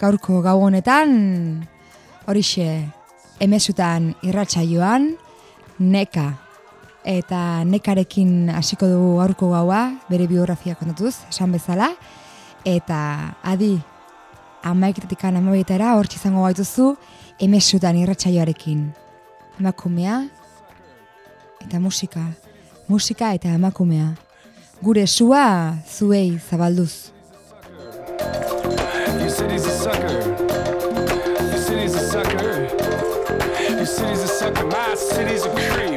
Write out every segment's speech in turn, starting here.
gaurko gau honetan, horixe, emezutan irratsaioan, neka. Eta nekarekin hasiko dugu gaurko gaua, bere biografia kontatuz, esan bezala. Eta adi, 11-tik 12 hortxe izango gaituzu, emezutan irratsaioarekin. Emakumea eta musika. Musika eta emakumea. Gure sua zuei zabalduz. Your city's a sucker. Your city's a sucker. Your city's a sucker. My city's a creep.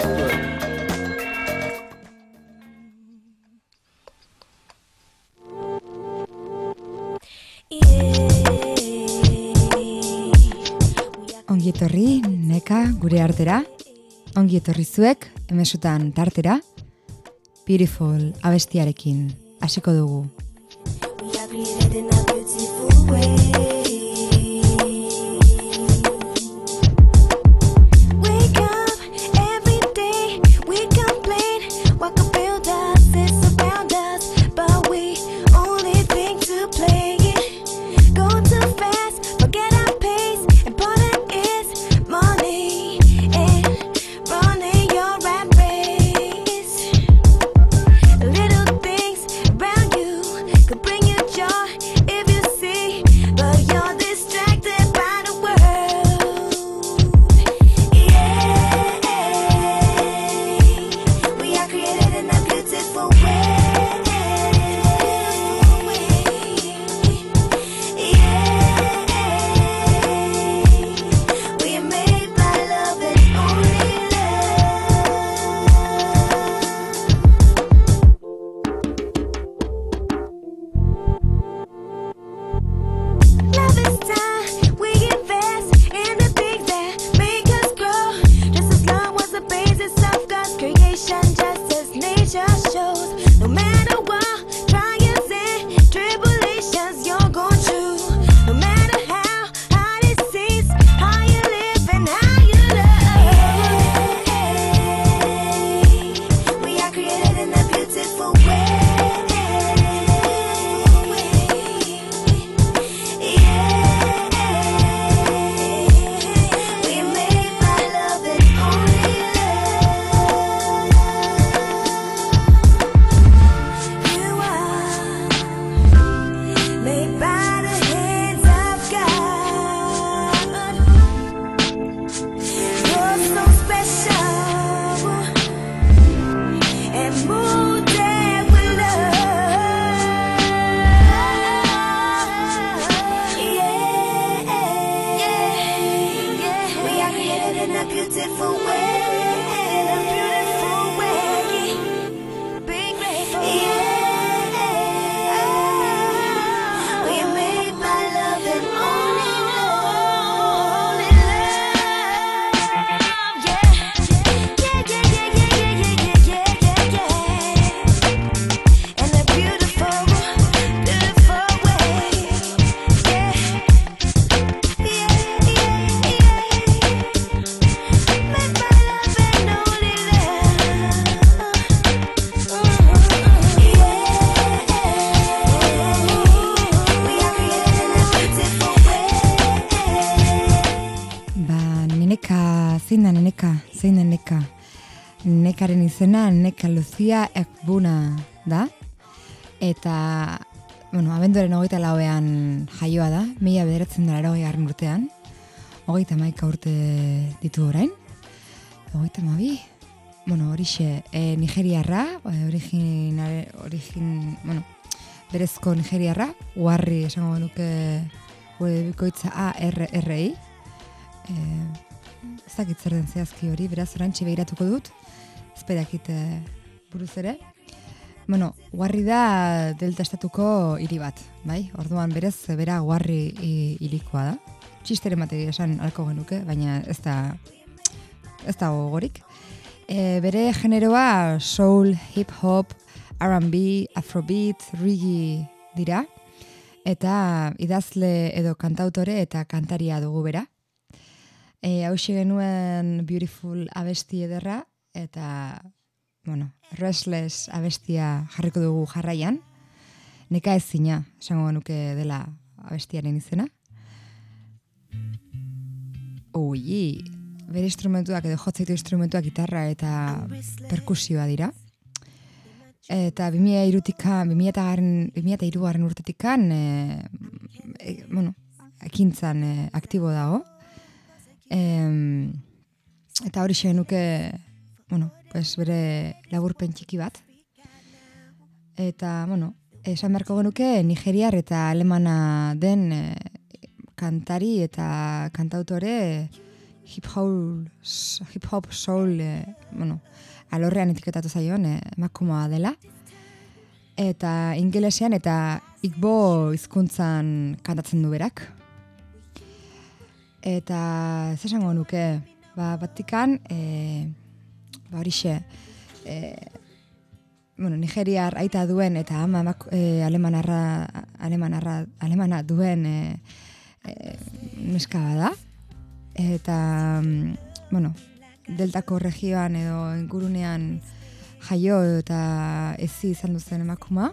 Ongi etorri, neka, gure artera. Ongi etorri zuek, emezutan tartera. Beautiful abestiarekin, hasiko dugu. Nekaren izena Neka Lucia Ekbuna da. Eta, abenduaren 24an jaioa da, 1980 urtean. 31 urte ditu orain. 32. Horixe, nigeriarra, berezko nigeriarra, Warri esango nuke gure bikoitza ARRI. Ez dakit zer den zehazki hori, beraz orantxe begiratuko dut. Ezpedakit buruz ere. Warri da Delta estatuko hiri bat, bai? Orduan berez, bera Warri hirikoa da. Txisteren bateri esan alko genuke, baina ez da gogorik. Bere generoa soul, hip-hop, R&B, afrobeat, reggae dira. Eta idazle edo kantautore eta kantaria dugu bera. Hauxe genuen Beautiful abesti ederra. Eta, Restless abestia jarriko dugu jarraian. Neka ezina, esango genuke dela abestiaren izena. bere instrumentuak edo jotzeitu instrumentuak gitarra eta perkusioa dira. Eta 2003 urtetikan, ekintzan aktibo dago. Eta hori nuke, bere laburpen txiki bat. Eta, esan beharko genuke nigeriar eta alemana den kantari eta kantautore hip hop soul, alorrean etiketatu zaion emakumoa dela. Eta ingelesean eta igbo hizkuntzan kantatzen du berak. Eta ez esango nuke, batikan, horixe, nigeriar aita duen eta ama alemana duen neska bada. Eta, deltako regioan edo ingurunean jaio eta ezi izan duzen emakuma.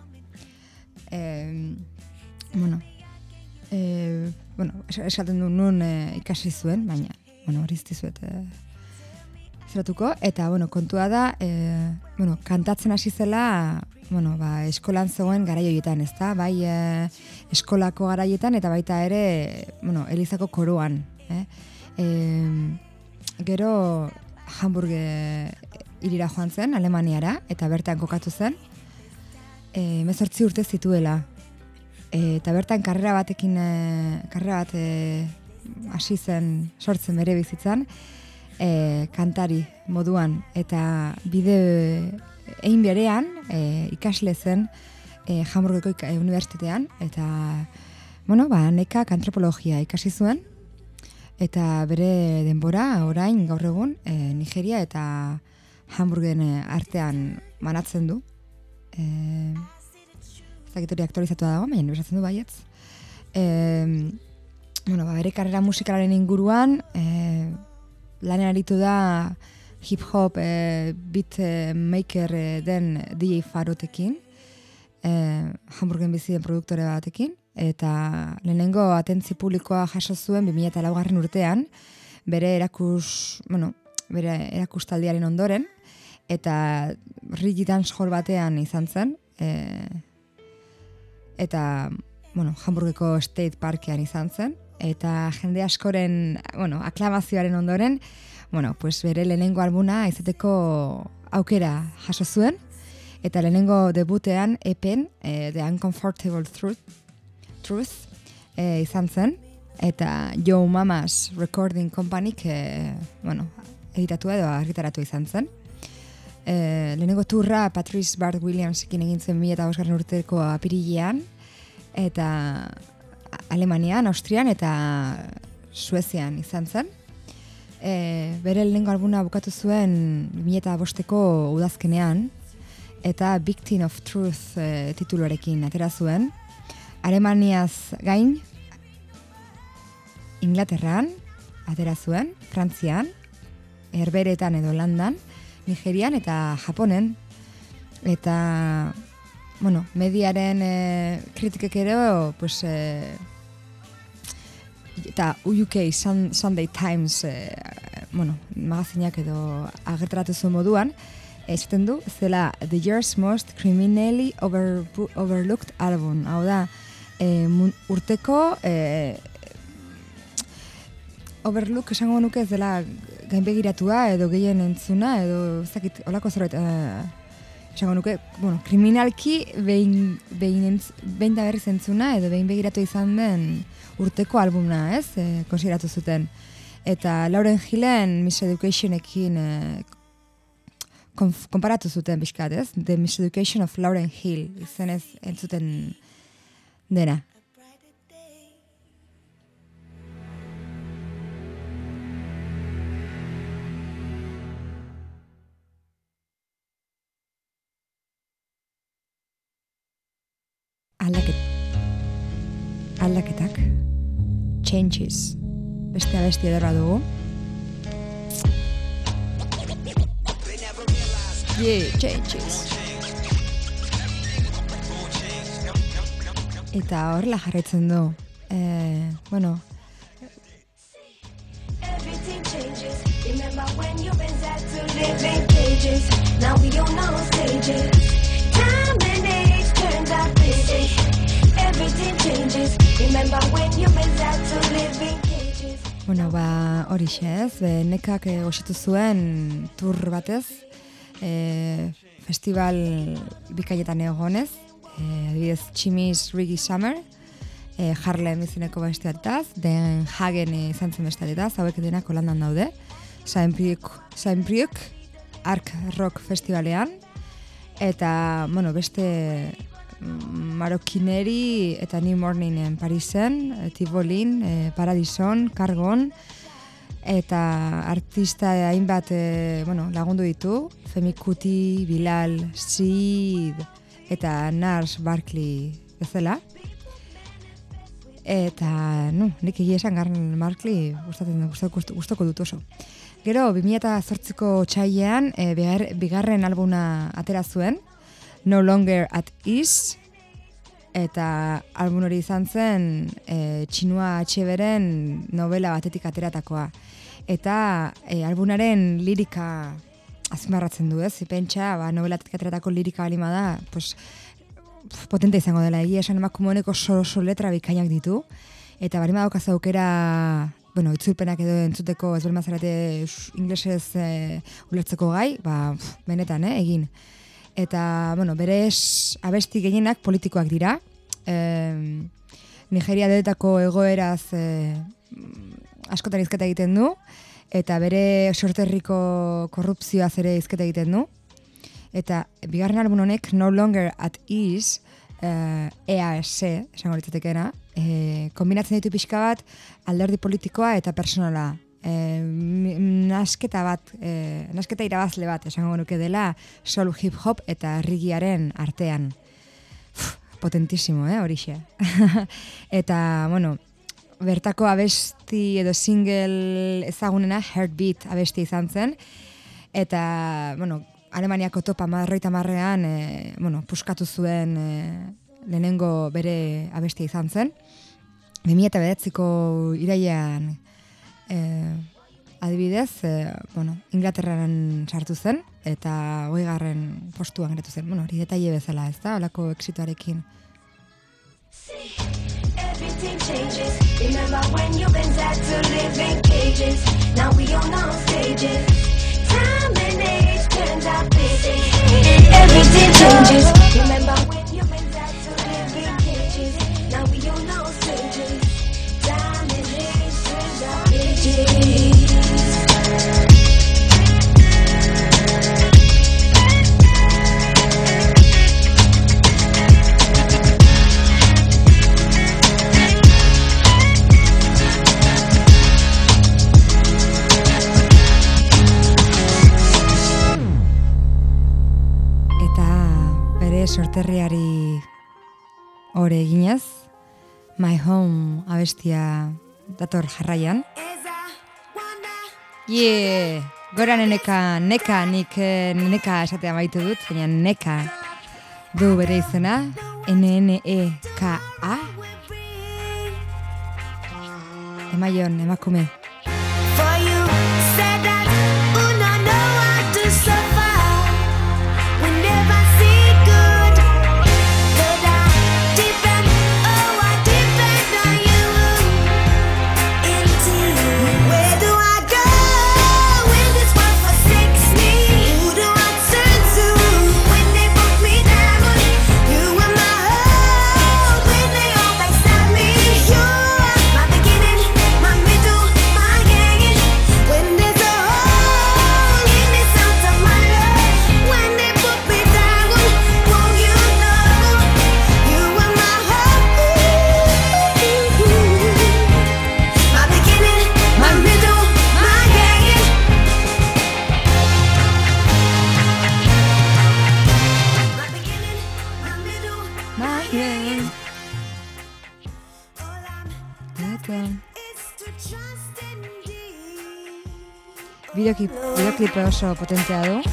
Esaten du nun ikasi zuen, baina, hori iztizuet zeratuko. Eta, kontua da, kantatzen hasi zela, eskolan zegoen garaioietan, ez da? Bai, eskolako garaietan eta baita ere, Elizako koroan. Gero Hamburg irira joan zen, Alemaniara, eta bertan kokatu zen. 18 urte zituela. Eta bertan karrera bat hasi zen, sortzen bere bizitzan, kantari moduan. Eta egin berean, ikasle zen Hamburgeko unibertsitatean, eta, nekak antropologia ikasi zuen, eta bere denbora, orain, gaur egun, Nigeria eta Hamburgen artean manatzen du. Ez dakit hori aktualizatua dago, baina besatzen du baietz. Bere karrera musikalaren inguruan, lanen aritu da hip-hop beat maker den DJ Farotekin, Hamburgen bizi den produktore batekin, eta lehenengo atentzi publikoa jaso zuen 2004 urtean, bere erakustaldiaren ondoren, eta Rigi Dance Hall batean izan zen, eta Hamburgeko State Parkean izan zen, eta jende askoren aklamazioaren ondoren, bere lehenengo albuna izateko aukera jaso zuen, eta lehenengo debutean epen The Uncomfortable Truth izan zen, eta Joe Mama's Recording Companyk editatu edo argitaratu izan zen. Lehenengo turra Patrice Bart Williamsekin egin zen 2005 urteko apirilean, eta Alemanian, Austrian eta Suezian izan zen. Bere lehenengo albuna bukatu zuen 2005ko udazkenean, eta Victim of Truth tituluarekin atera zuen. Alemaniaz gain, Inglaterran atera zuen, Frantzian, Herberetan edo Holandan, Nigerian eta Japonen. Eta, mediaren kritikek ero, eta UK Sunday Times, magazinak edo agertaratu zuen moduan, esaten du, zela The Year's Most Criminally Overlooked Album. Hau da, urteko overlook esango nuke ez dela gainbegiratua edo gehien entzuna edo ezakit olako zerbait esango nuke, kriminalki behin da berriz entzuna edo behin begiratu izan den urteko albumna, ez? Konsideratu zuten. Eta Lauryn Hillen Miseducationekin konparatu zuten bizkat, ez? The Miseducation of Lauryn Hill izenez entzuten dena. Aldaketak. Changes. Beste abesti ederra dugu. Yeah, changes. Eta horrela jarraitzen du. changes. Remember when you been had to live in cages? Now we on our stages. Time and age turns out busy. Everything changes. Remember when you been had to live in cages? Bueno, horixe ez, nekak osatu zuen tur batez, festival bikaietan egonez, adibidez Chimmy's Reggae Summer, Harlem izeneko besteataz, Den Hagen izan zen besteataz, hauek denak Holandan daude, Saint-Brieuc Ark Rock Festivalean, eta, bueno, beste Marokineri eta New Morningen Parisen, Tivolin, Paradison, Cargon, eta artista hainbat lagundu ditu, Femi Kuti, Bilal, Sid, eta Nars Barkley bezala. Eta, nik egia esan Garn Barkley gustoko dut oso. Gero, 2008ko txailean, bigarren albuna atera zuen, No Longer at Ease, eta album hori izan zen Txinua Atxeberen novela batetik ateratakoa. Eta albumaren lirika azpimarratzen du, ez? Pentsa, novelatik ateratako lirika balima da, potente izango dela, egia esan emakume honeko oso letra bikainak ditu, eta balima daukaz aukera, itzulpenak edo entzuteko ez belmazarate inglesez ulertzeko gai, benetan, egin. Eta, bere abesti gehienak politikoak dira. Nigeria deletako egoeraz askotan hizketa egiten du, eta bere sorterriko korrupzioaz ere hizketa egiten du. Eta bigarren album honek, No Longer at Ease, EAS, esango litzatekeena, kombinatzen ditu pixka bat alderdi politikoa eta personala. Nasketa irabazle bat esango nuke dela soul hip hop eta reggaearen artean. Potentísimo, horixe. Eta, bertako abesti edo single ezagunena Heartbeat abesti izan zen. Eta, Alemaniako top 50ean, puskatu zuen lehenengo bere abesti izan zen. 2009ko irailean adibidez, Inglaterraren sartu zen, eta 20. postuan geratu zen. Hori detaile bezala, ez da, holako exitoarekin. Everything changes. Remember when you've been had to live in cages? Now we on our stages. Time and age turns out busy. Everything changes. Remember when you've been had to live in cages? Now we on our stages. Time and age turns out busy. Sorterriari hori eginez, My Home abestia dator jarraian. Gora neka, nik neka esatea baitu dut, baina neka du bere izena, N-N-E-K-A. Emaion, emakume. Bideoklipe oso potentea du.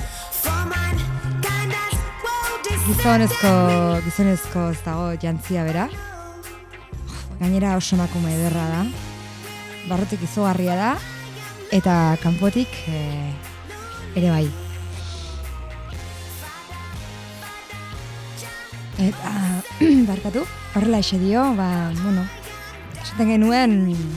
Gizonezko ez dago jantzia bera. Gainera oso emakume ederra da. Barrutik izugarria da. eta kanpotik ere bai. Eta, barkatu, horrela ese dio, esaten genuen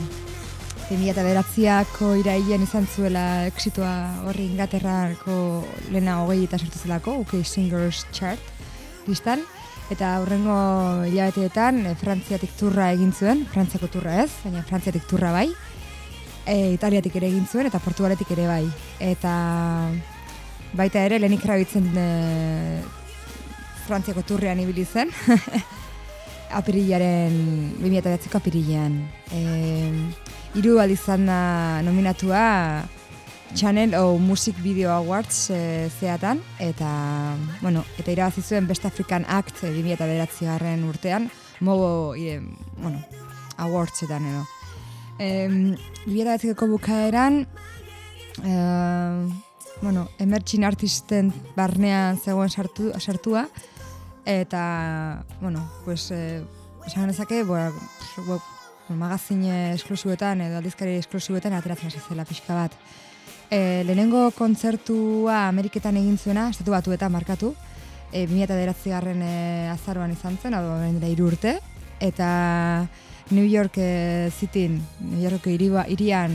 2009ko irailean izan zuela exitoa horri Inglaterrako lehena 20 eta sortu zelako, UK Singles Chart listan, eta hurrengo hilabeteetan Frantziatik turra egin zuen, Frantziako turra ez, baina Frantziatik turra bai, Italiatik ere egin zuen, eta Portugaletik ere bai. Eta baita ere, Lenny Kravitzen Frantziako turrean ibili zen, apirilaren, 2009ko apirilean. 3 aldiz izan da nominatua Channel Music Video Awards zeatan, eta irabazi zuen Best African Act 2009 urtean, Mobo Awardsetan edo. 2009ko bukaeran, emerging artisten barnean zegoen sartua, eta, esan genezake, magazine esklusiboetan edo aldizkari esklusiboetan ateratzen hasi zela pixka bat. Lehenengo kontzertua Ameriketan egin zuena, Estatu Batuetan markatu, 2009 azaroan izan zen, hau 3 urte, eta New York Cityn, New Yorko hirian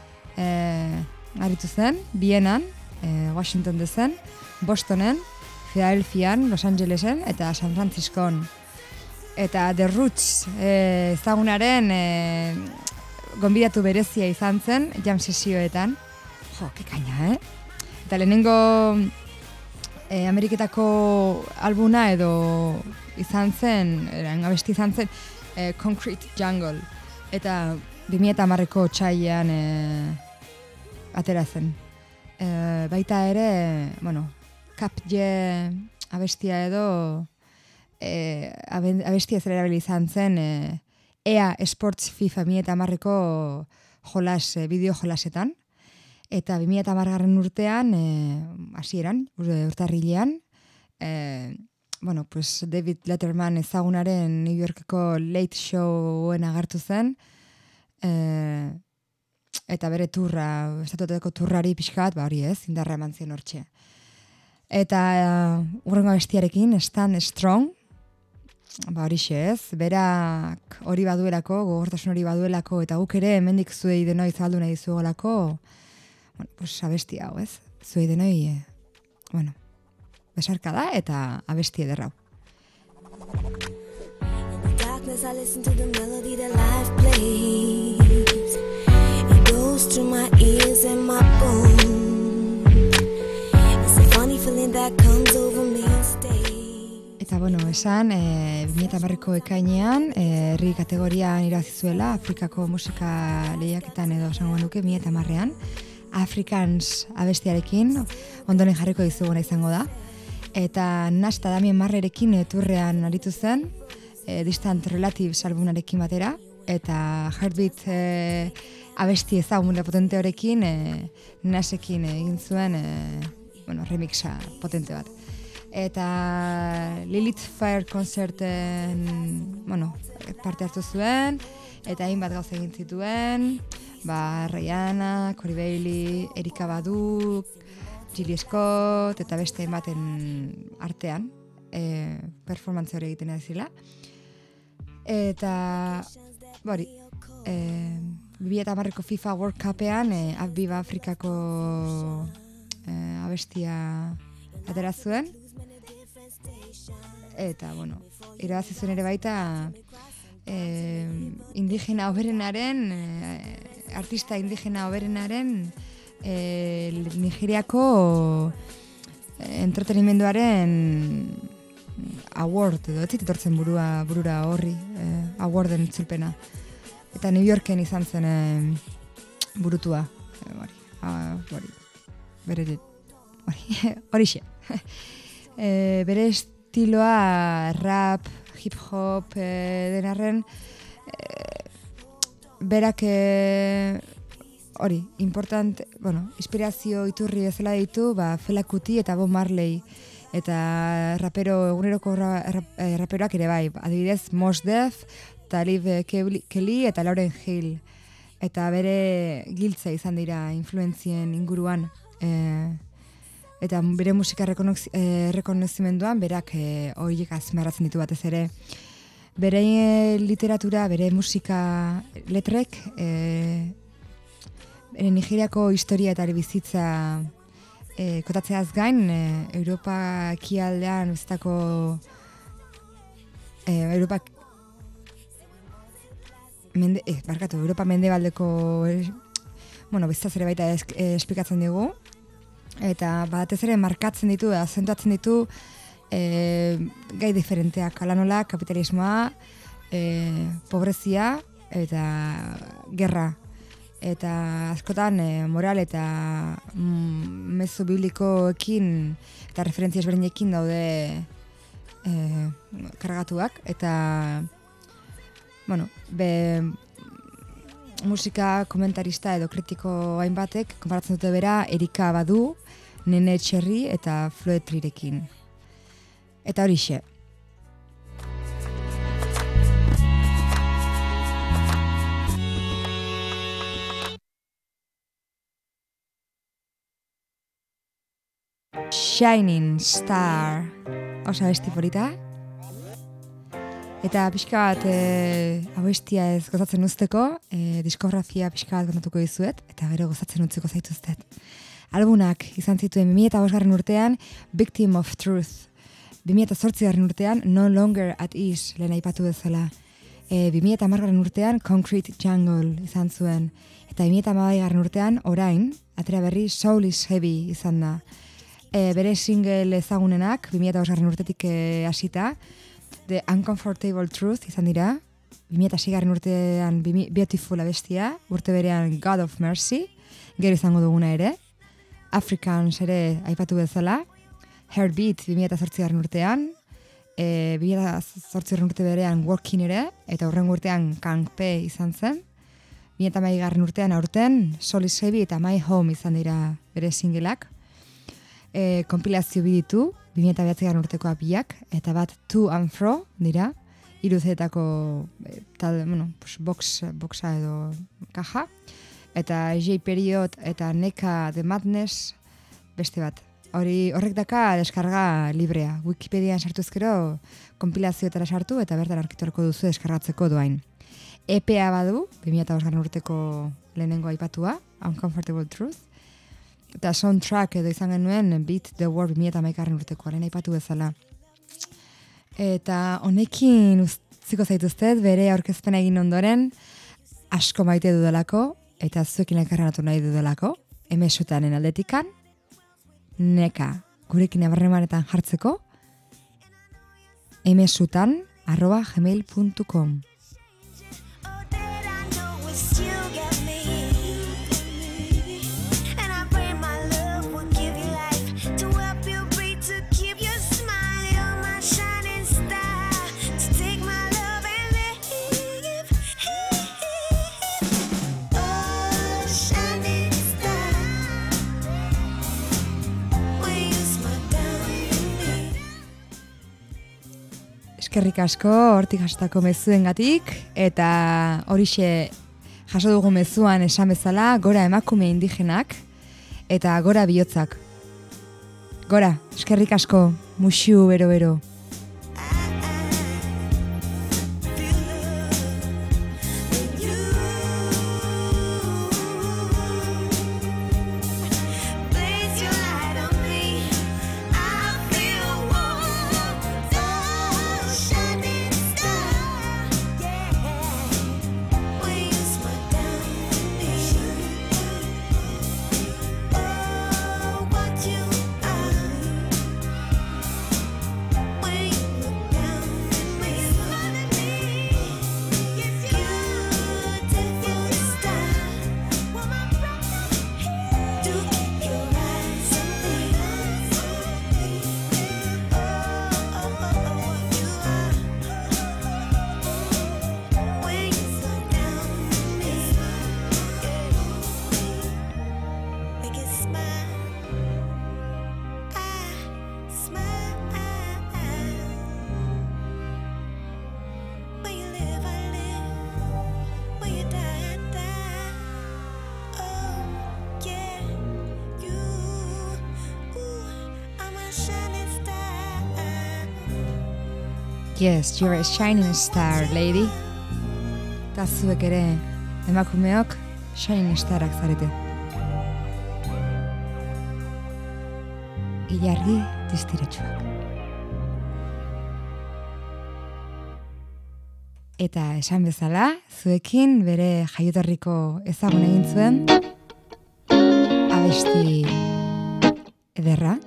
aritu zen, Vienan, Washington DC, Bostonen, Philadelphian, Los Angelesen eta San Franciscon. Eta The Roots ezagunaren gonbidatu berezia izan zen jam sesioetan. Jo, kekaina, Eta lehenengo Ameriketako albuna edo izan zen, abesti izan zen, Concrete Jungle. Eta 2010ko otsailean atera zen. Baita ere, Cap J abestia edo abestia zer erabili izan zen EA Sports FIFA 2010ko bideo jolasetan. Eta 2010 urtean, hasieran, urtarrilean, David Letterman ezagunaren New Yorkeko Late Showen agertu zen, eta bere turra, estatuetako turrari pixkat, hori ez, indarra eman zien hortxe. Eta hurrengo bestiarekin, Stand Strong, horixe ez, berak hori baduelako, gogortasun hori baduelako, eta guk ere hemendik zuei denoi zabaldu nahi zuegolako, abestia hau ez, zuei denoi, besarka da eta abesti ederrau. I listen to the melody that life plays. It goes through my ears and my bones. It's a funny feeling that comes over me and stays. Eta esan, 2010ko ekainean, herri kategorian irabazi zuela, Afrikako musika lehiaketan edo esango nuke 2010ean, Africans abestiarekin, ondoren jarriko dizuguna izango da. Eta Nasta Damien Marrerekin turrean aritu zen, Distant Relatives albumarekin batera, eta Heartbeat abesti ezagun potente horrekin Nasekin egin zuen remixa potente bat. Eta Lilith Fair konzerten parte hartu zuen, eta hainbat gauza egin zituen, Rihanna, Corey Bailey, Erika Badu, Gilly Scott, eta beste hainbaten artean performance hori egiten ezila. Eta, 2010ko FIFA World Cupean Viva Afrikako abestia atera zuen. Eta, irabazi zuen ere baita indigena oberenaren, artista indigena oberenaren Nigeriako entretenimenduaren award, edo ez zitortzen burura horri, awarden itzulpena. Eta New Yorken izan zen burutua. Horixe. Bere estiloa rap, hip-hop denarren, berak inspirazio iturri ezela ditu, Fela Kuti eta Bob Marley, eta eguneroko raperoak ere bai, adibidez Mos Def, Talib Kweli eta Lauryn Hill. eta bere giltza izan dira influentzien inguruan, eta bere musika rekonozimenduan berak horiek azmarratzen ditu batez ere. Bere literatura, bere musika letrek, bere Nigeriako historia eta bizitza kotatzeaz gain, Europa ekialdean bezatako Europa mendebaldeko bezaz ere baita esplikatzen digu, eta batez ere markatzen ditu, azentuatzen ditu gai diferenteak, ala nola, kapitalismoa, pobrezia eta gerra. Eta askotan moral eta mezu biblikoekin eta referentzia ezberdinekin daude kargatuak, eta musika komentarista edo kritiko hainbatek konparatzen dute bera Erika Badu, Nene Txerri eta Floetrirekin. Eta horixe. Shining Star, osa besti polita. Eta pixka bat abestia ez gozatzen usteko, diskografia pixka bat kontatuko dizuet, eta gero gozatzen utziko zaituztet. Albunak izan zituen 2005 urtean Victim of Truth, 2008 urtean No Longer at Ease, lehen aipatu bezala, 2010 urtean Concrete Jungle izan zuen, eta 2012 urtean orain, atera berri Soul is Heavy izan da. Bere single ezagunenak 2005 urtetik hasita, The Uncomfortable Truth izan dira, 2006 urtean Beautiful abestia, urte berean God of Mercy, gero izango duguna ere, Africans ere aipatu bezala, Heartbeat 2008 urtean, 2008 urte berean Working ere, eta horren urtean Kangpe izan zen, 2008 urtean aurten Soul is Heavy eta My Home izan dira bere singleak, kompilazio biditu, 2009 urteko biak, eta bat To and Fro dira, iruzetako boxa edo kaja, eta J Period eta Neka The Madness beste bat. Horrek daka deskarga librea. Wikipedian sartu ezkero kompilazioetara sartu eta bertan aurkituko duzu deskargatzeko doain. EPA badu, 2005 urteko lehenengo aipatua, Uncomfortable Truth, eta soundtrack edo izan genuen Beat the War 2011 urteko, lehen aipatu bezala. Eta honekin utziko zaituztet, bere aurkezpena egin ondoren, asko maite dudalako, eta zuekin elkarrenatu nahi dudalako, emesutanen aldetikan, Neka, gurekin abarremanetan jartzeko, emesutan@gmail.com. Eskerrik asko hortik jasotako mezuengatik, eta horixe jaso dugu mezuan esan bezala, gora emakume indigenak eta gora bihotzak. Gora, eskerrik asko, muxiu bero-bero. When Yes, you're a shining star, lady. Eta zuek ere, emakumeok, shining starrak zarete. Ilargi distiratsuak. Eta esan bezala, zuekin bere jaioterriko ezagun egin zuen abesti ederra.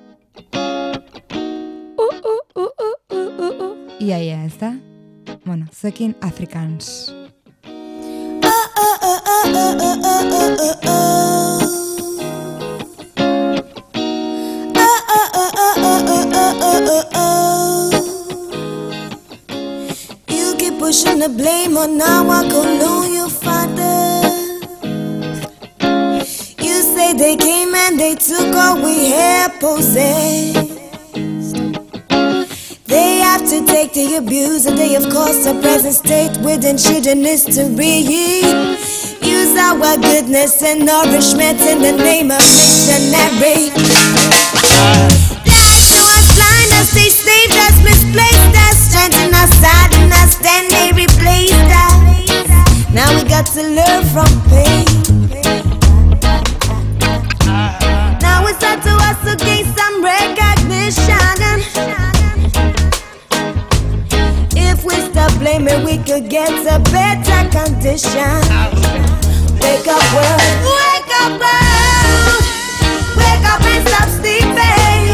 Ia, ez da? Bueno, zuekin Afrikaans. You keep pushing the blame on our colonial father. You say they came and they took all we had possessed. They have to take the abuse and they of course the present state with children history. Use our goodness and nourishment in the name of missionary. Lies to us, blind us, they saved us, misplaced us, strengthened us, saddened us, then they replaced us. Now we got to learn from pain. Now it's up to us to gain some recognition. If we stop blaming, we could get a better condition. Wake up world, wake up world, wake up and stop sleeping.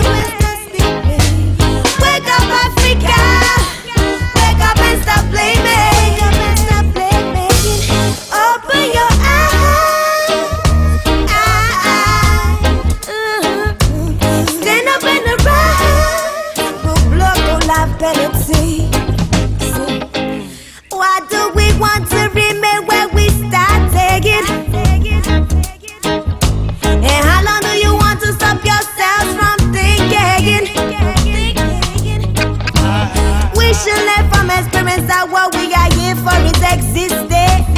Wake up Africa, wake up and stop blaming. Open your eyes, stand up and arise. We'll block life penalty. Why do we want to remain where we started? And how long do you want to stop yourselves from thinking? We should learn from experience that what we are here for is existence.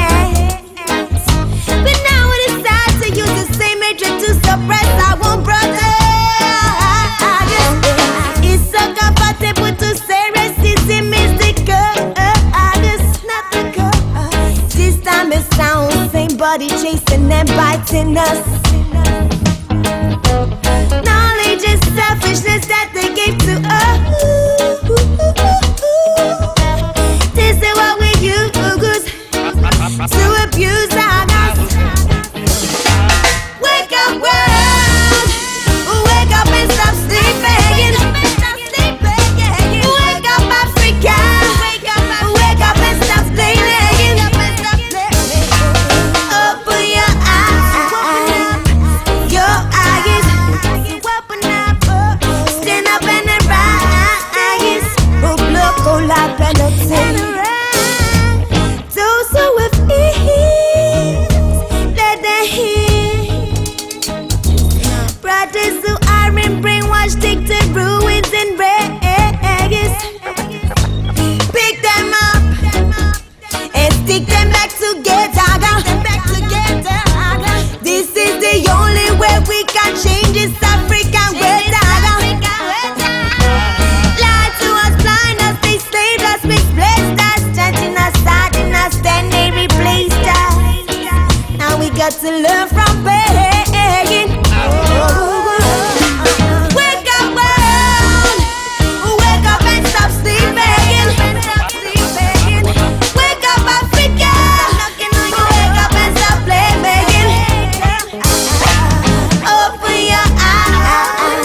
But now it is time to use the same hatred to suppress our own brothers. It's so comfortable to say racism is the cause. This time it sounds same body chasing and biting us. Knowledge is selfishness that they gave to us. This is what we use to abuse us. Wake up world, wake up and stop sleeping. Wake up Africa, wake up and stop blaming. Open your eyes, stand up and arise. Block la penalty. Those who have ears, let them hear. Brothers who are in brainwashed, take to ruins and rags. Pick them up and stick them back together. This is the only way we can change this African world. Lie to us, blind us, they slaved us, misplaced us, chanting us, starting us, then they replaced us. Now we got to learn from pain. Wake up world, wake up and stop sleeping. Wake up Africa, wake up and stop blaming. Open your eyes,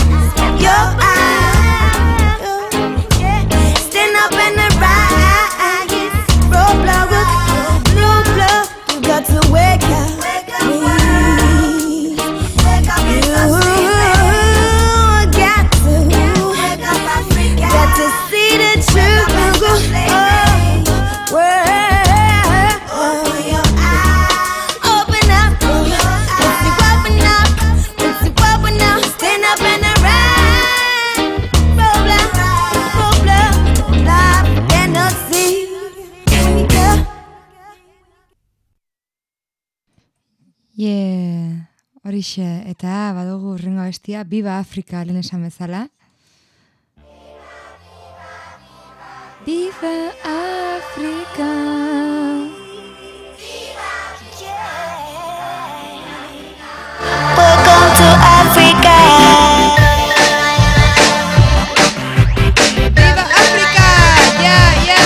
stand up and arise. Blue blood, you got to wake up. Got to see the truth. Open up, stand up and arise. Life cannot see. Horixe, eta badugu urrengo bestia, Viva Afrika lehen esan bezala. Viva Africa. Welcome to Africa. Viva Africa. Yeah, yo.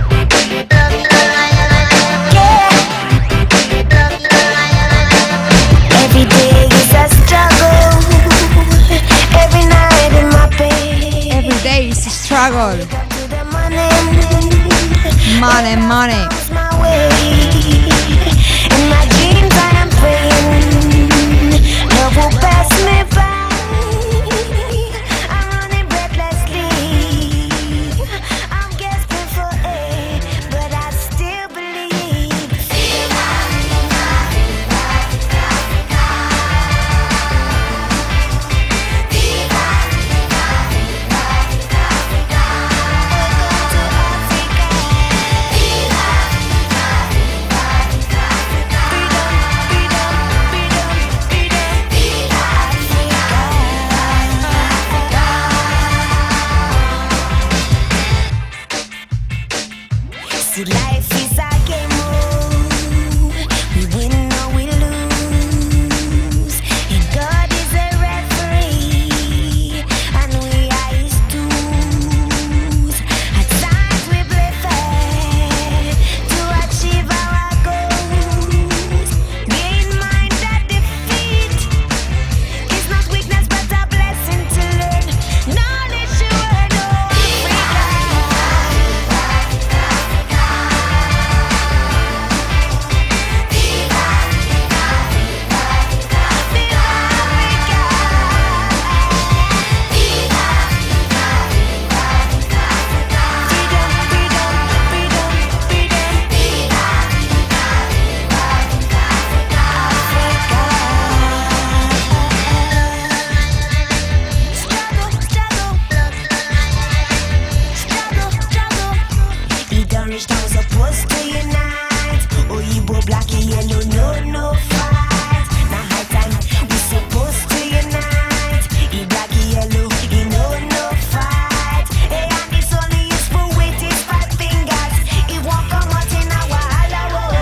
Every day is a struggle. Every night in my bed. Every day is a struggle. To the money. Money, money. It's my way. In my dreams I am praying. Love will pass me by. I'm running breathlessly. I'm gasping for air, but I still believe. See, life is a game mode. We win or we lose. And God is a referee, and we are his tools. At times we play fair to achieve our goals. Bear in mind that defeat is not weakness but a blessing to learn. Knowledge you will know Africa. Supposed to unite. Oh, Igbo, black and yellow, no fight. Now high time, we supposed to unite. Black and yellow, no fight. Hey, and it's only useful with his 5 fingers. It won't come out in our wahala.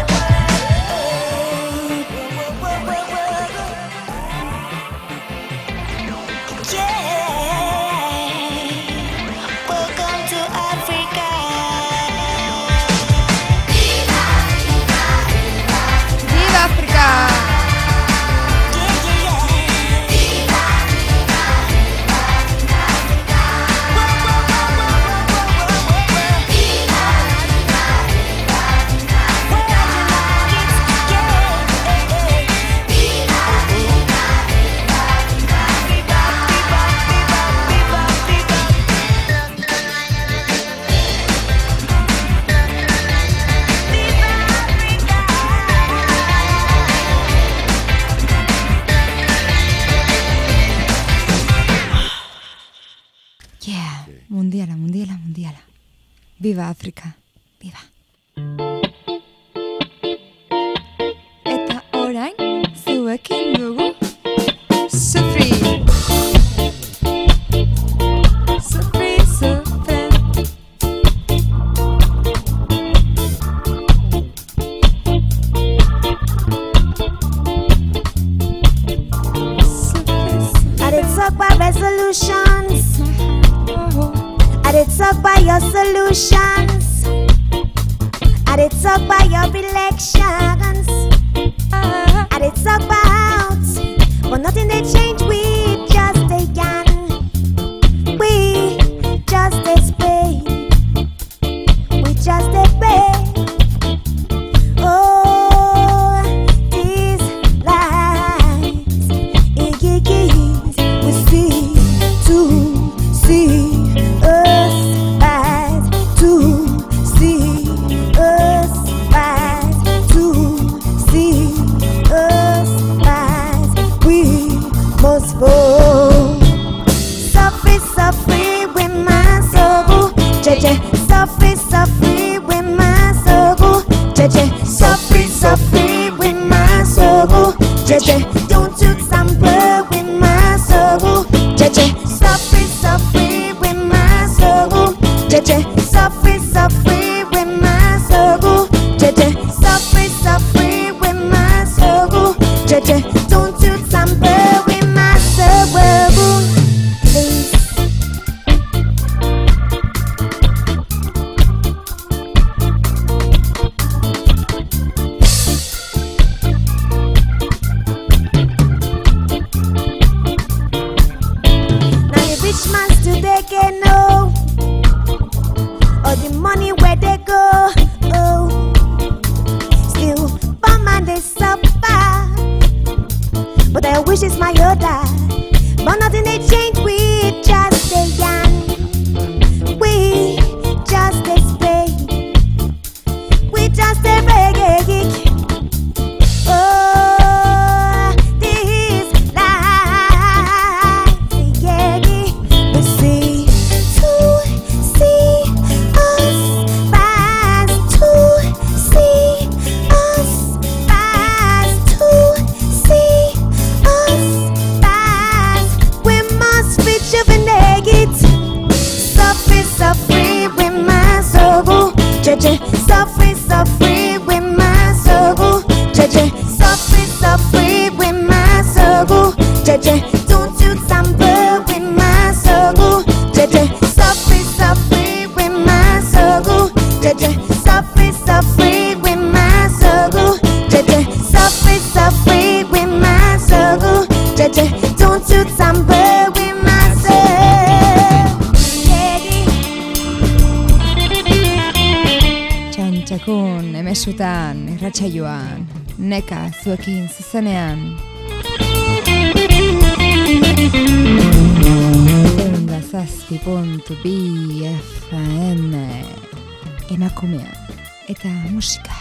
Yeah. Welcome to Africa. Viva Africa. Yeah, mundiala. Viva Africa. Viva. Eta orain, zuekin dugu. Sufri. Sufri. I did talk by resolutions. I did talk by your solutions. I did talk by your elections. I did talk about, but nothing they change. We just a young. We just a spade. We just a pay. Oh, these lies, we see to see us as to see us as to see us as we must fall. Suffer with my soul, jeje. Suffer with my soul, jeje. Suffer with my soul, jeje. Don't you sample with my soul, jeje. Suffer with my soul, jeje. Suffer Jaja, don't you tamper with my soul, please. Now the rich man still they get no, all the money where they go, oh. Still, poor man they suffer, but their wish is my order. But nothing they change, we just stay young, we just stay spray, we just stay reggae. Oh, this life, yeah, we see to see us pass, to see us pass, to see us pass. We must rejuvenate it. Suffer with my soul, Jaja. Suffer with my soul, Jaja. Suffer with my soul, Jaja. Don't you tamper with my soul, Jaja. Suffer with my soul, Jaja. Suffer with my soul, Jaja. Suffer with my soul, Jaja. Don't you tamper with my soul. Txantxakun, emesutan, irratsaioan, neka zuekin zuzenean. Eunda zazpi.bi FM emakumea eta musika.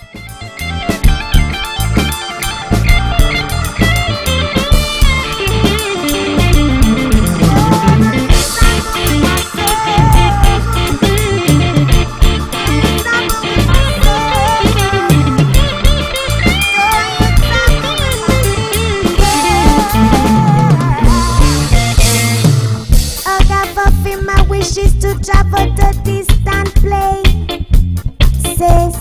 Wishes to travel the distant places.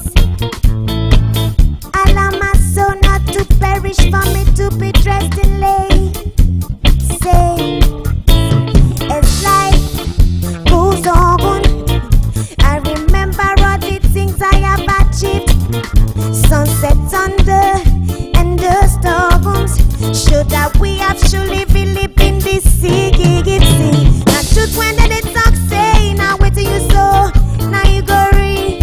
Allow my soul not to perish, for me to be dressed in lace. As life goes on, I remember all the things I have achieved. Sunset thunder and the storms show that we have surely really been this sea. Now truth when they talk say, now wait till you so, now you go read.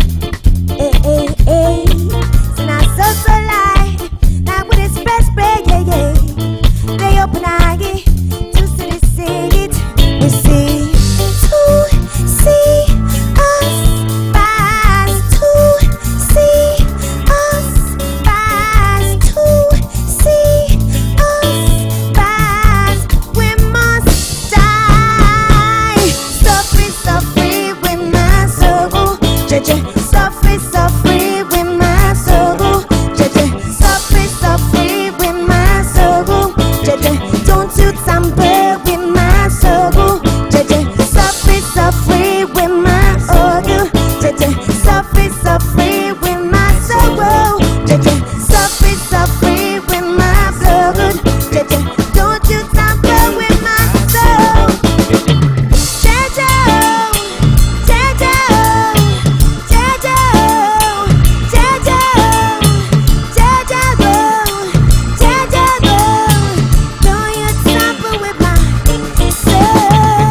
So now so lie, now with this best spray, yeah. They open eye to see the see it. We see to see us pass, to see us pass, to see us pass. We must die. Suffer with my soul, Jaja. Suffer with my soul, Jaja. Suffer with my soul, Jaja. Don't you tamper with my soul, Jaja. Suffer with my soul, Jaja. Suffer with my soul, Jaja. Suffer with my blood, Jaja. Don't you tamper with my soul. Jaja, Jaja, Jaja, Jaja, Jaja, Jaja, don't you tamper with my soul.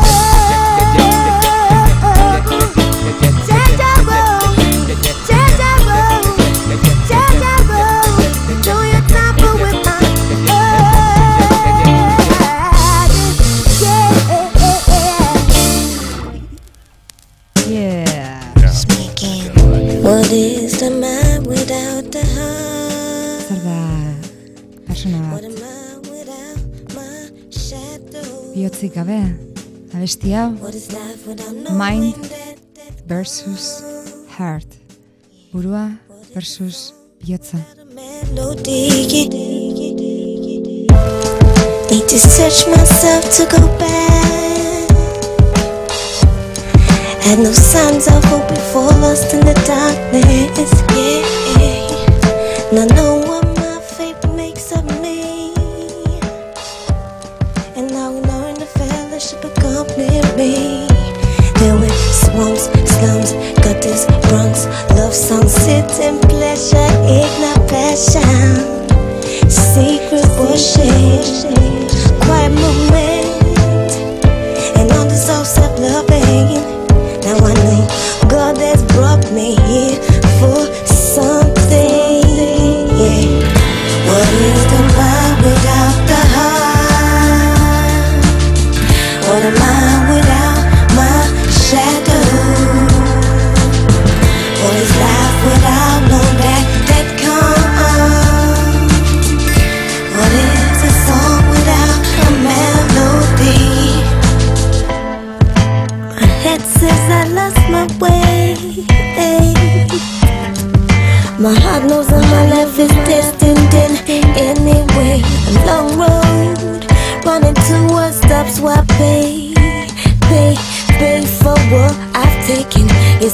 Jaja, Jaja, Jaja, don't you tamper with my Yeah. What is the man without the heart? Zer da persona What bat am I without my shadow? bihotzik gabe, abesti hau, What is life without Mind knowing that versus heart. Burua versus bihotza. melody? Need to search myself to go back. Had no signs of hope before, lost in the darkness. Yeah, now know what my faith makes of me.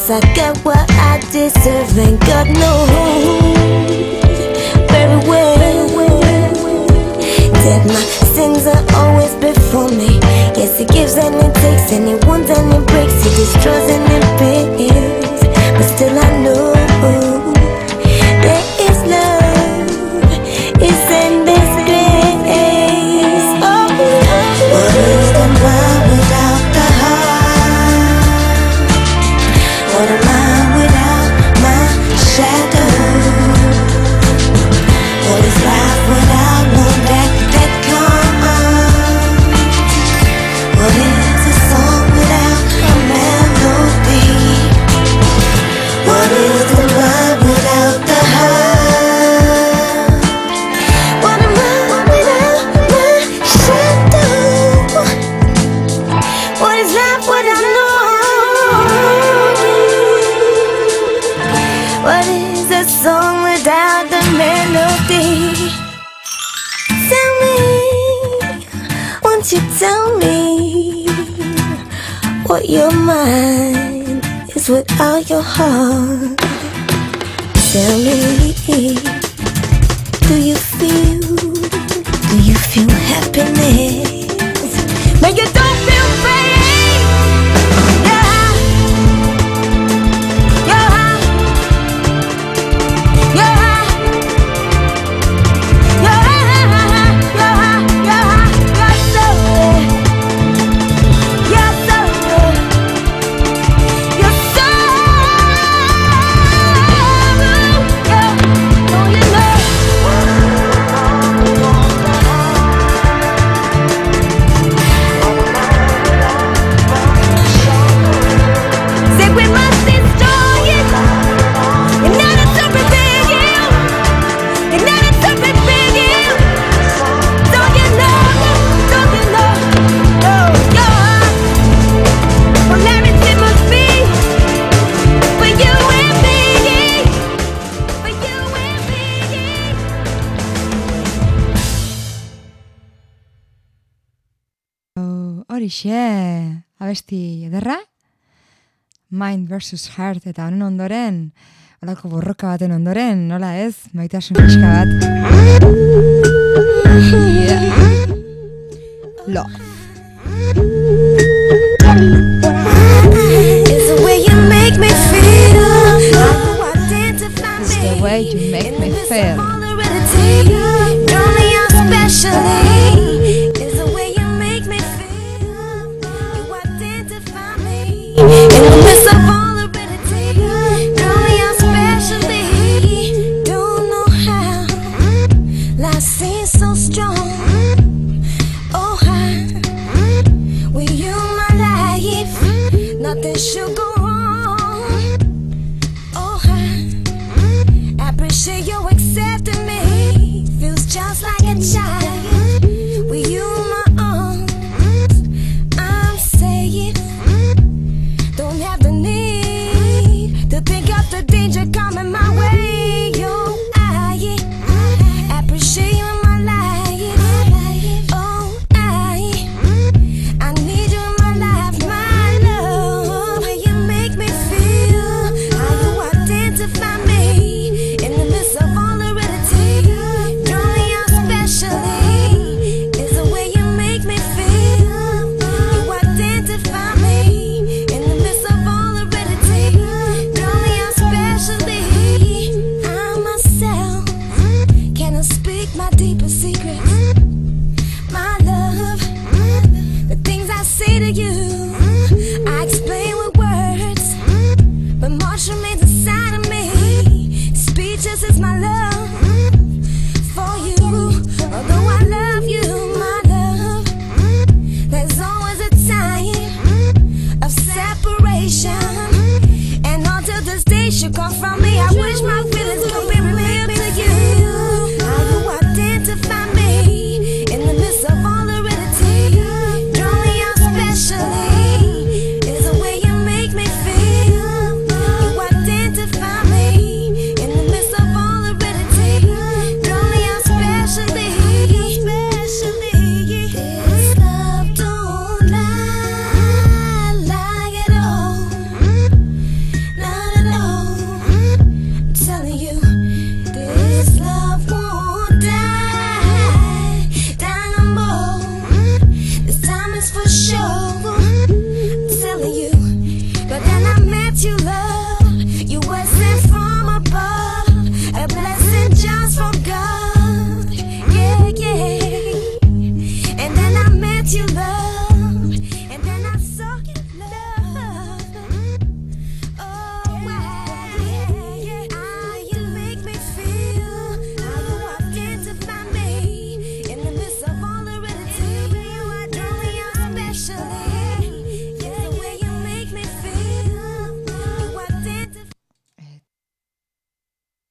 'cause I get what I deserve, and God knows very well that my sins are always before me. Yes, He gives and He takes, and He wounds and He breaks, He destroys and He builds. But still I know there is love, is endless grace. Oh, what is the mind without the heart? What am I without my shadow? What is life without no back that comes? What is a song without a melody? What is the mind without the heart? What am I without my shadow? What is life without no? What is a song without the melody? Tell me, won't you tell me what your mind is without your heart? Tell me, do you feel happiness? But you don't feel pain. Yeah, yeah, yeah. Horixe, abesti ederra, Mind vs. Heart, eta honen ondoren, holako borroka baten ondoren, nola ez, maitasun pixka bat. Yeah. Love. It's the way you make me feel. It's the way you make me feel. Only you specially. It's the way you make me feel. You identify me. In the midst of vulnerability. Only you specially. Don't know how. Life seems so strong. Oh, how. With you, my life. Nothing should go wrong. Oh, I appreciate you accepting me. Feels just like a child. With you in my arms, I'm safe. Don't have the need to think of the danger coming my way. Yo, I appreciate you in my life. Oh, I need you in my life, my love. How you make me feel, how you identify me in the midst of vulnerability. Only you specially is the way you make me feel. You identify me in the midst of vulnerability. Only you specially. I'm myself. Can I speak my deepest secrets? My love, the things I say to you, I explain with words, but much remains inside of me. Speechless is my love for you. Although I love you, my love, there's always a time of separation. And until this day should come from me, I wish my feelings could be revealed to you. How you identify me in the midst of vulnerability. Only you specially.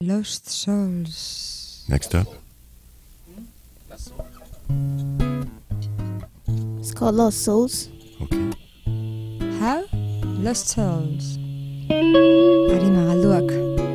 Lost Souls. Next up. It's called Lost Souls. Okay. How? Lost Souls. Arima galduak.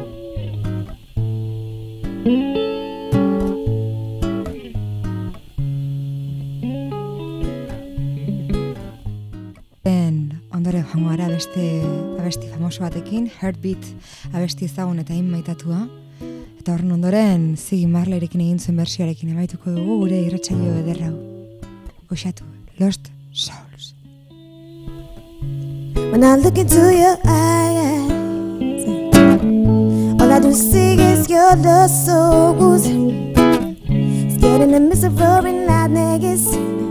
Ondoren joango gara abesti famoso batekin, Heartbeat abesti ezagun eta maitatua. Eta horren ondoren Ziggy Marleyrekin egin zuen bersioarekin emaituko dugu gure irratsaio ederra hau. Goxatu, Lost Souls. When I look into your eyes, all I do see is your lost souls. Scared in the midst of roaring loudness,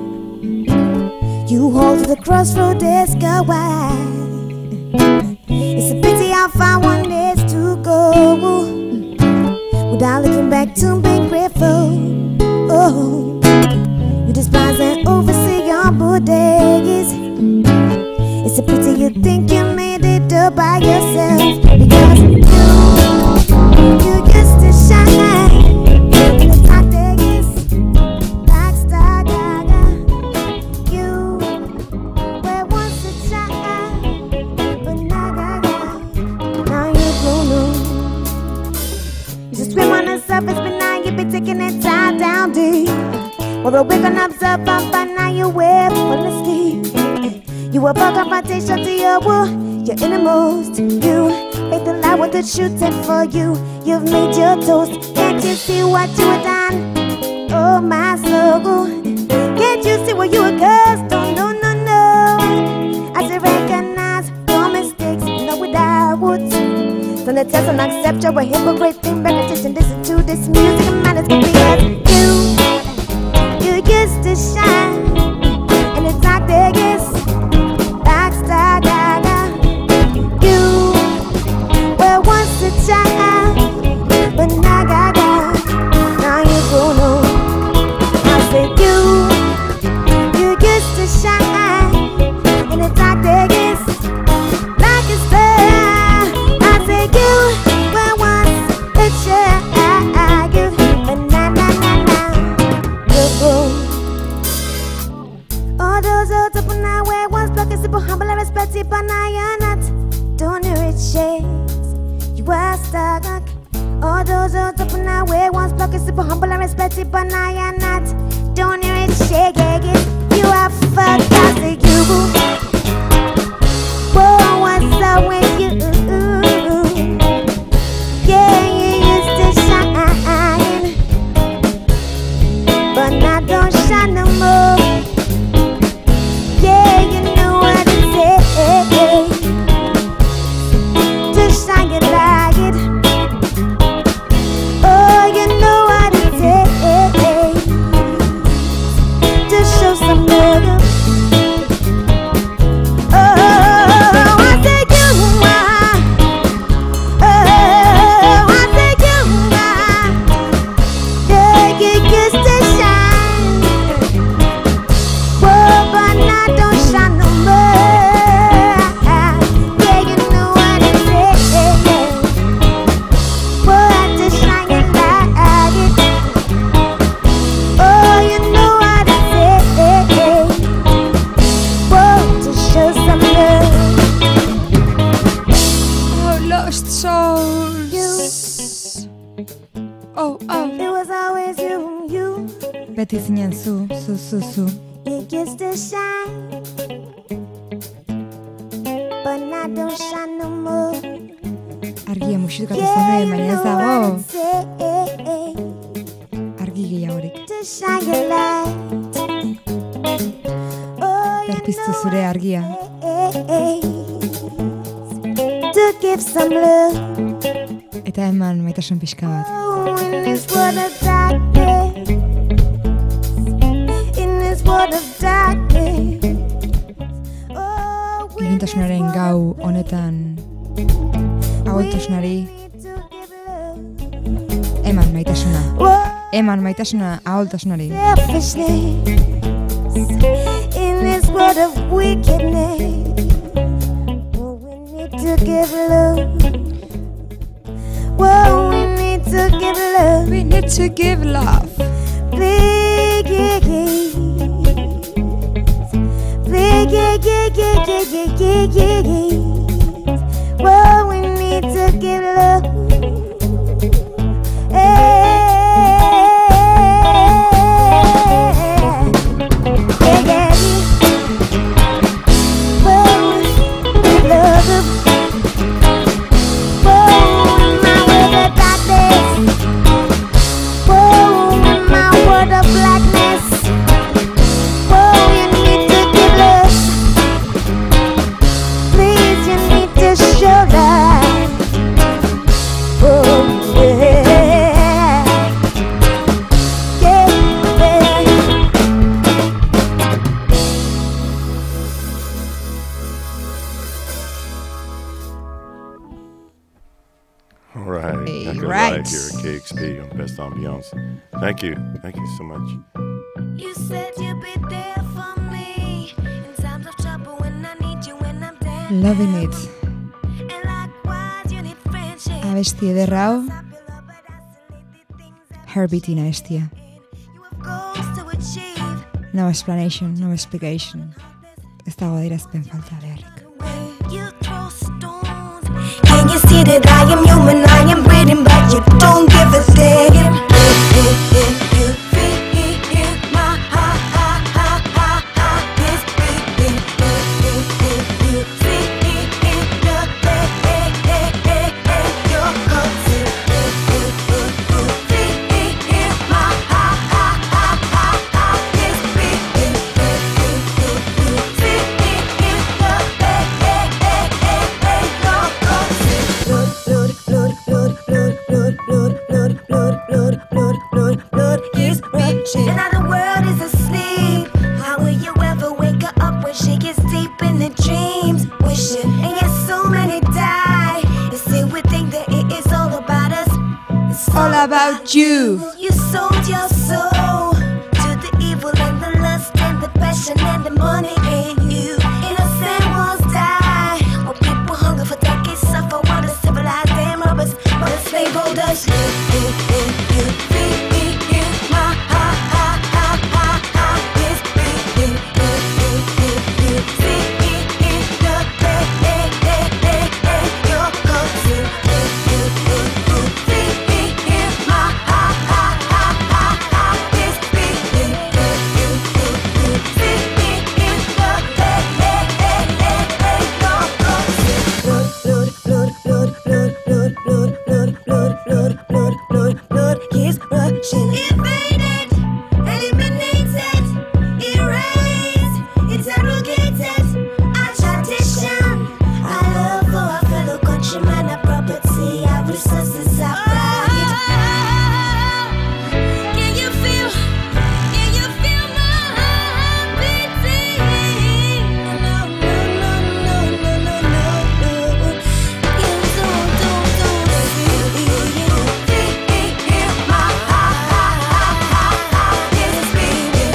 you hold to the crossroad, let's go wide. It's a pity how far one days to go without looking back to be grateful. Oh, you despise and oversee your bodegas. It's a pity you think you made it up by yourself, because you used to shine in the dark days, like star gaga. You were once a child, but now you're grown up. You just swim on the surface, but now you be taking it time down deep. Or a waking up up, but now you wear full of steam. You a bug confrontation to your wool, your innermost. You make the lie with the truth set for you. You've made your toast. Can't you see what you have done? Oh my soul. Can't you see what you were cursed? Oh no, no, no. I should recognize your mistakes. No, without words. So the test and accept you're a hypocrite. Think back attention, listen to this music and matters. Because you used to shine in the dark days. You were once a child, but now now you're grown up. I said you used to shine in the dark days like a star. I said you were once a child, but now you're grown. All those old up and I wear once lucky, super humble and respected, but now you're not. Don't you rich shades, you are stuck. All those old up and I wear once lucky, super humble and respected, but now you're not. Don't you rich shades, you are fucked. I say you. Whoa, what's up with you? Yeah, you used to shine, but now don't shine no more. Yeah, you know what it is. To shine it like it. Oh, you know what it is. To show some love. Oh, I said you are. Oh, I said you are. Yeah, you used to shine. Whoa, but now don't shine no more. Yeah, you know what it is. Whoa, I just shine it like it. Oh, you know what it is. Whoa, to show some love. Oh, Lost Souls. Oh, It was always you. beti zinen zu. You used to shine, but now don't shine no more. Argia musikatu zenuen, baina ez dago say argi gehiagorik. to shine your light. Oh, you Berpiztu zure argia. to give some love. Eta eman maitasun pixka bat. Oh, in this world of darkness, in this world of darkness. Oh, we Ilintasunaren gau honetan ahultasunari need to give love. eman maitasuna. Whoa. Eman maitasuna ahultasunari. Selfishness in this world of wickedness. Oh, we need to give love. Whoa, we need to give love. We need to give love. Please. Well, we need to give love. KXP on Best Ambiance. Thank you so much. You said you'd be there for me in times of trouble when I need you when I'm down. Loving it. And likewise you need friendship. Abesti ederra hau, Heartbeatin abestia. You have goals to achieve. No explanation, no explication. Ez dago adierazpen falta beharrik. You throw stones. Can you see that I am human, I am breathing, but you don't give a damn. You feel my heart is beating. You feel the way you're cutting. Feel my heart is beating. Another world is asleep. How will you ever wake her up when she gets deep in the dreams? Wishing, and yet so many die. And still we think that it is all about us. It's All about you. You sold your soul to the evil and the lust and the passion and the money in you. Innocent ones die. Or people hunger for decades, suffer while the civilized damn robbers, while the slaveholders. You feel my heart is beating. You feel the way you're cutting. Feel my heart is beating. Blood is rushing. Invaded, eliminated, erased, interrogated. Our tradition, our love for our fellow countrymen, our property, our resources, our pride. Can you feel my heart beating? No. You don't see. Feel my heart is beating.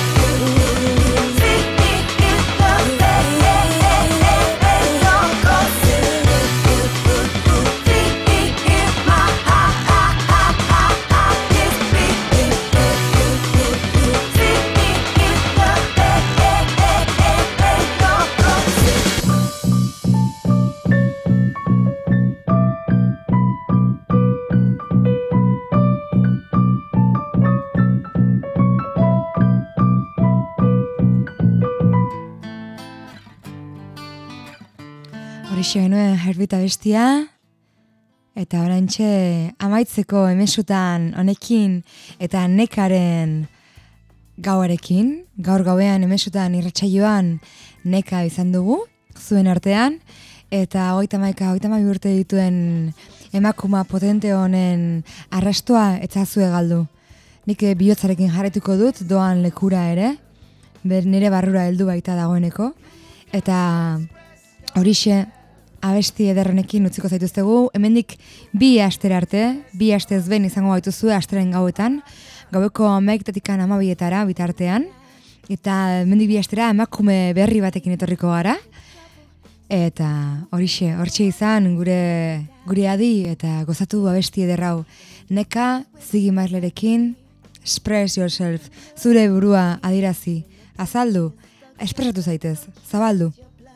Horixe genuen Heartbeat abestia, eta oraintxe amaitzeko emesutan honekin eta nekaren gauarekin, gaur gauean emesutan irratsaioan neka izan dugu, zuen artean, eta 32 urte dituen emakuma potente honen arrastoa etzazue galdu. Nik bihotzarekin jarretuko dut, doan lekura ere, nire barrura heldu baita dagoeneko, eta horixe abesti ederrenekin utziko zaituztegu, hemendik 2 astera arte, 2 astez behin izango gaituzue asteren gauetan, gaueko 11:00 12:00 bitartean, eta hemendik 2 astera emakume berri batekin etorriko gara, Eta hortxe izan gure adi eta gozatu abesti ederrau. Neka, Ziggy Marleyrekin, express yourself, zure burua adirazi, azaldu, espresatu zaitez, zabaldu.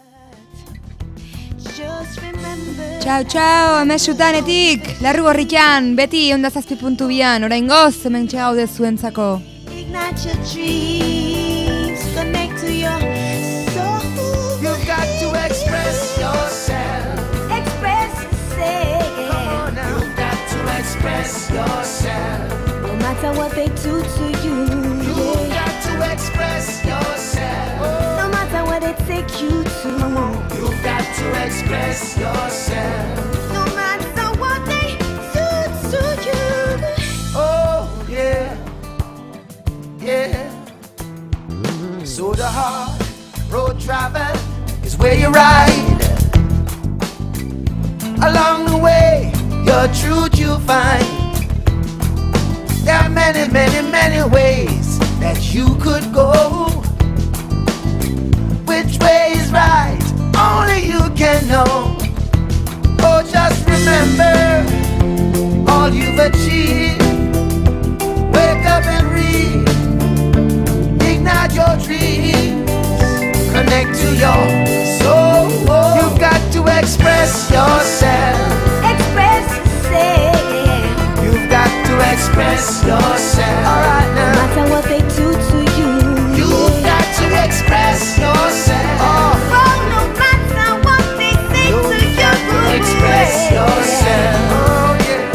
Txau, amesutanetik, larru gorrikan, beti 107.2, orain goz, hemen txegaude zuentzako. Ignite your dreams, connect to your soul. You've got to express yourself. Express yourself. Come on now. You've got to express yourself. No matter what they do to you. You've got to express yourself. No matter where they take you to. Come on. You've got to express yourself. No matter what they do to you. Oh, yeah. Yeah. So the hard road travel is where you ride. Along the way, your truth you'll find. There are many, many, many ways that you could go. Which way is right? Only you can know. Oh, just remember all you've achieved. Wake up and read. Ignite your dreams. Connect to your soul. You've got to express yourself. Express yourself. You've got to express yourself. All right No now. matter what they do to you. You've got to express yourself. Oh, no matter what they say to you. You've got to express yourself. Oh,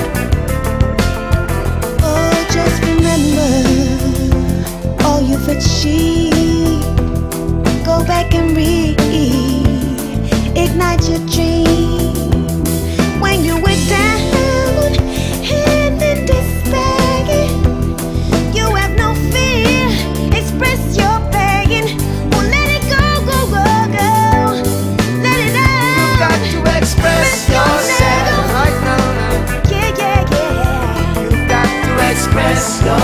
yeah. Oh, just remember all you've achieved. Go back and read. Ignite your dream. When you were down and in despair, you have no fear. Express your pain. Oh, let it go, go, go, go. Let it out. You've got to express yourself right now. Yeah, yeah, yeah. You've got to express yourself.